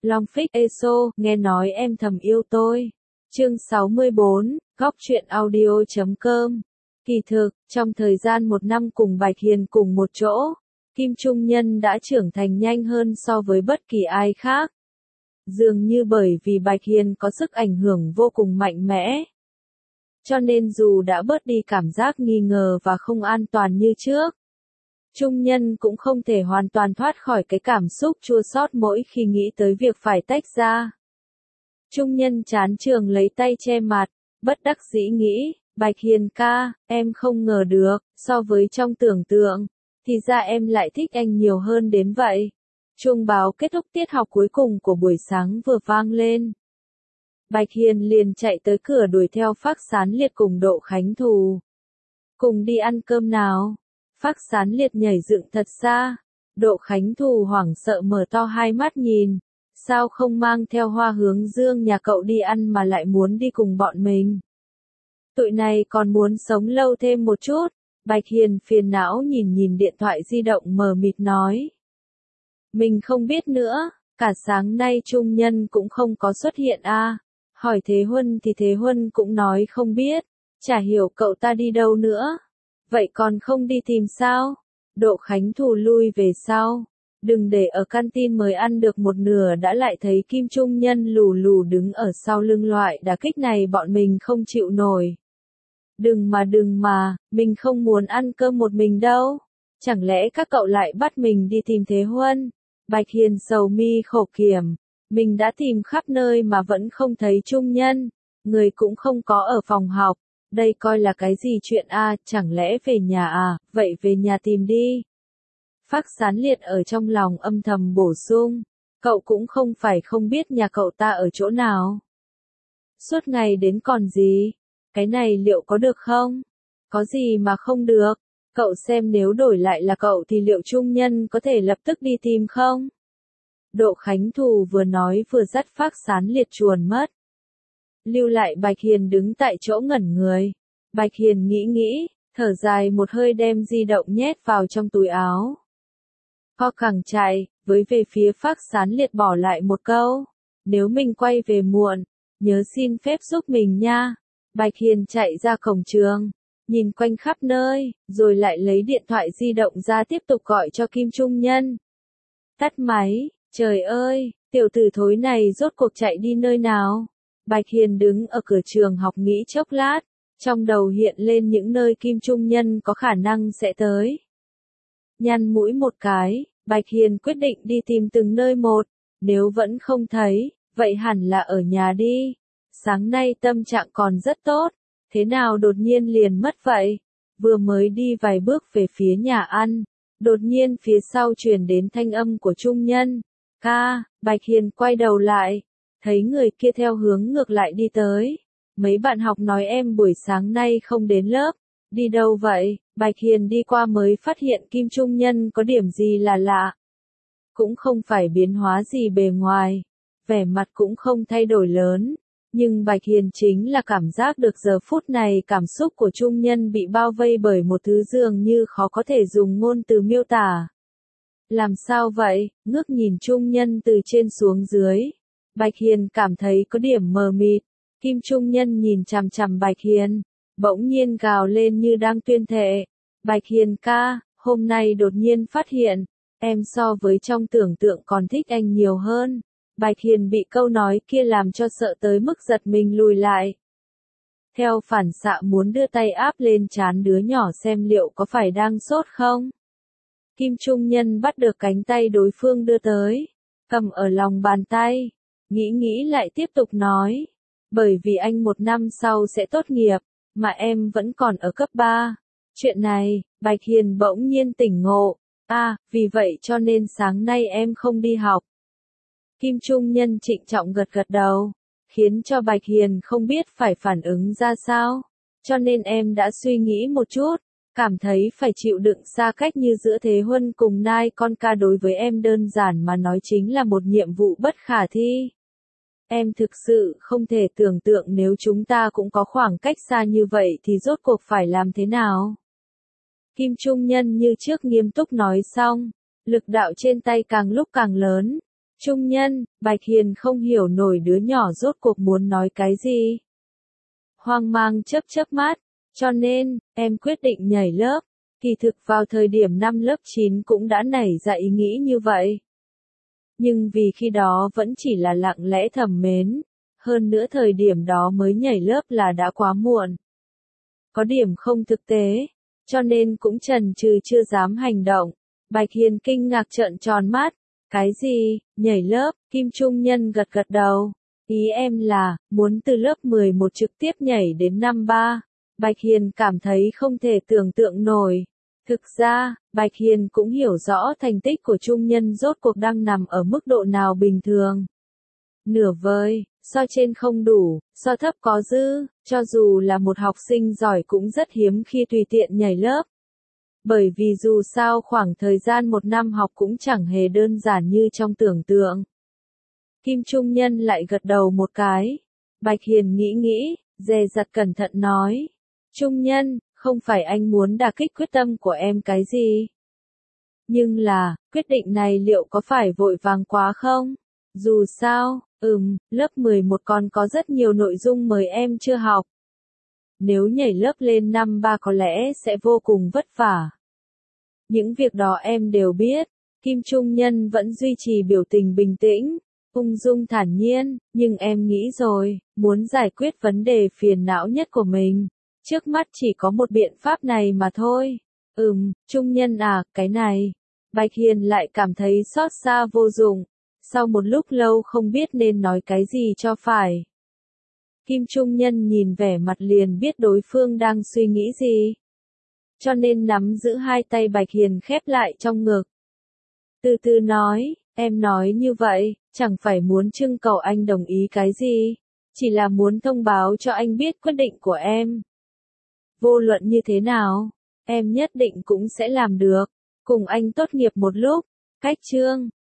Long Phích Eso, nghe nói em thầm yêu tôi. Chương 64, góc truyện audio.com. Kỳ thực, trong thời gian 1 năm cùng Bạch Hiền cùng một chỗ, Kim Trung Nhân đã trưởng thành nhanh hơn so với bất kỳ ai khác. Dường như bởi vì Bạch Hiền có sức ảnh hưởng vô cùng mạnh mẽ. Cho nên dù đã bớt đi cảm giác nghi ngờ và không an toàn như trước, Trung Nhân cũng không thể hoàn toàn thoát khỏi cái cảm xúc chua xót mỗi khi nghĩ tới việc phải tách ra. Trung Nhân chán trường lấy tay che mặt, bất đắc dĩ nghĩ, Bạch Hiền ca, em không ngờ được, so với trong tưởng tượng, thì ra em lại thích anh nhiều hơn đến vậy. Chuông báo kết thúc tiết học cuối cùng của buổi sáng vừa vang lên. Bạch Hiền liền chạy tới cửa đuổi theo Phác Sán Liệt cùng Độ Khánh Thù. Cùng đi ăn cơm nào. Phác Sán Liệt nhảy dựng thật xa. Độ Khánh Thù hoảng sợ mở to hai mắt nhìn. Sao không mang theo Hoa Hướng Dương nhà cậu đi ăn mà lại muốn đi cùng bọn mình? Tụi này còn muốn sống lâu thêm một chút. Bạch Hiền phiền não nhìn điện thoại di động mờ mịt nói. Mình không biết nữa, cả sáng nay Trung Nhân cũng không có xuất hiện à. Hỏi Thế Huân thì Thế Huân cũng nói không biết, chả hiểu cậu ta đi đâu nữa. Vậy còn không đi tìm sao? Độ Khánh Thù lui về sau. Đừng để ở canteen mới ăn được một nửa đã lại thấy Kim Trung Nhân lù lù đứng ở sau lưng, loại đả kích này bọn mình không chịu nổi. Đừng mà, mình không muốn ăn cơm một mình đâu. Chẳng lẽ các cậu lại bắt mình đi tìm Thế Huân? Bạch Hiền sầu mi khổ kiểm. Mình đã tìm khắp nơi mà vẫn không thấy Trung Nhân. Người cũng không có ở phòng học. Đây coi là cái gì chuyện à, chẳng lẽ về nhà à, vậy về nhà tìm đi. Phác Sán Liệt ở trong lòng âm thầm bổ sung. Cậu cũng không phải không biết nhà cậu ta ở chỗ nào. Suốt ngày đến còn gì? Cái này liệu có được không? Có gì mà không được? Cậu xem nếu đổi lại là cậu thì liệu Trung Nhân có thể lập tức đi tìm không? Độ Khánh Thù vừa nói vừa dắt Phác Sán Liệt chuồn mất. Lưu lại Bạch Hiền đứng tại chỗ ngẩn người. Bạch Hiền nghĩ, thở dài một hơi đem di động nhét vào trong túi áo. Co cẳng chạy, với về phía Phác Sán Liệt bỏ lại một câu. Nếu mình quay về muộn, nhớ xin phép giúp mình nha. Bạch Hiền chạy ra cổng trường, nhìn quanh khắp nơi, rồi lại lấy điện thoại di động ra tiếp tục gọi cho Kim Trung Nhân. Tắt máy, trời ơi, tiểu tử thối này rốt cuộc chạy đi nơi nào? Bạch Hiền đứng ở cửa trường học nghĩ chốc lát, trong đầu hiện lên những nơi Kim Trung Nhân có khả năng sẽ tới. Nhăn mũi một cái, Bạch Hiền quyết định đi tìm từng nơi một, nếu vẫn không thấy, vậy hẳn là ở nhà đi. Sáng nay tâm trạng còn rất tốt, thế nào đột nhiên liền mất vậy? Vừa mới đi vài bước về phía nhà ăn, đột nhiên phía sau truyền đến thanh âm của Trung Nhân. Ca, Bạch Hiền quay đầu lại, thấy người kia theo hướng ngược lại đi tới. Mấy bạn học nói em buổi sáng nay không đến lớp, đi đâu vậy? Bạch Hiền đi qua mới phát hiện Kim Trung Nhân có điểm gì là lạ. Cũng không phải biến hóa gì bề ngoài, vẻ mặt cũng không thay đổi lớn. Nhưng Bạch Hiền chính là cảm giác được giờ phút này cảm xúc của Trung Nhân bị bao vây bởi một thứ dường như khó có thể dùng ngôn từ miêu tả. Làm sao vậy? Ngước nhìn Trung Nhân từ trên xuống dưới. Bạch Hiền cảm thấy có điểm mờ mịt. Kim Trung Nhân nhìn chằm chằm Bạch Hiền, bỗng nhiên gào lên như đang tuyên thệ. Bạch Hiền ca, hôm nay đột nhiên phát hiện, em so với trong tưởng tượng còn thích anh nhiều hơn. Bạch Hiền bị câu nói kia làm cho sợ tới mức giật mình lùi lại. Theo phản xạ muốn đưa tay áp lên trán đứa nhỏ xem liệu có phải đang sốt không. Kim Trung Nhân bắt được cánh tay đối phương đưa tới, cầm ở lòng bàn tay, nghĩ lại tiếp tục nói. Bởi vì anh 1 năm sau sẽ tốt nghiệp, mà em vẫn còn ở cấp 3. Chuyện này, Bạch Hiền bỗng nhiên tỉnh ngộ. Vì vậy cho nên sáng nay em không đi học. Kim Trung Nhân trịnh trọng gật đầu, khiến cho Bạch Hiền không biết phải phản ứng ra sao. Cho nên em đã suy nghĩ một chút, cảm thấy phải chịu đựng xa cách như giữa Thế Huân cùng Nai con ca đối với em đơn giản mà nói chính là một nhiệm vụ bất khả thi. Em thực sự không thể tưởng tượng nếu chúng ta cũng có khoảng cách xa như vậy thì rốt cuộc phải làm thế nào. Kim Trung Nhân như trước nghiêm túc nói xong, lực đạo trên tay càng lúc càng lớn. Trung Nhân, Bạch Hiền không hiểu nổi đứa nhỏ rốt cuộc muốn nói cái gì. Hoang mang chớp chớp mắt, cho nên, em quyết định nhảy lớp. Kỳ thực vào thời điểm năm lớp 9 cũng đã nảy ra ý nghĩ như vậy. Nhưng vì khi đó vẫn chỉ là lặng lẽ thầm mến, hơn nữa thời điểm đó mới nhảy lớp là đã quá muộn. Có điểm không thực tế, cho nên cũng chần chừ chưa dám hành động. Bạch Hiền kinh ngạc trợn tròn mắt, cái gì, nhảy lớp, Kim Trung Nhân gật gật đầu. Ý em là, muốn từ lớp 11 trực tiếp nhảy đến năm 3. Bạch Hiền cảm thấy không thể tưởng tượng nổi. Thực ra, Bạch Hiền cũng hiểu rõ thành tích của Trung Nhân rốt cuộc đang nằm ở mức độ nào bình thường. Nửa vời, so trên không đủ, so thấp có dư, cho dù là một học sinh giỏi cũng rất hiếm khi tùy tiện nhảy lớp. Bởi vì dù sao khoảng thời gian một năm học cũng chẳng hề đơn giản như trong tưởng tượng. Kim Trung Nhân lại gật đầu một cái. Bạch Hiền nghĩ, dè dặt cẩn thận nói. Trung Nhân, không phải anh muốn đả kích quyết tâm của em cái gì. Nhưng là, quyết định này liệu có phải vội vàng quá không? Dù sao, lớp 11 còn có rất nhiều nội dung mới em chưa học. Nếu nhảy lớp lên năm 3 có lẽ sẽ vô cùng vất vả. Những việc đó em đều biết. Kim Trung Nhân vẫn duy trì biểu tình bình tĩnh, ung dung thản nhiên, nhưng em nghĩ rồi, muốn giải quyết vấn đề phiền não nhất của mình. Trước mắt chỉ có một biện pháp này mà thôi. Trung Nhân à, cái này. Bạch Hiền lại cảm thấy xót xa vô dụng. Sau một lúc lâu không biết nên nói cái gì cho phải. Kim Trung Nhân nhìn vẻ mặt liền biết đối phương đang suy nghĩ gì. Cho nên nắm giữ hai tay Bạch Hiền khép lại trong ngực. Từ từ nói, em nói như vậy, chẳng phải muốn trưng cầu anh đồng ý cái gì. Chỉ là muốn thông báo cho anh biết quyết định của em. Vô luận như thế nào, em nhất định cũng sẽ làm được. Cùng anh tốt nghiệp một lúc. Cách chương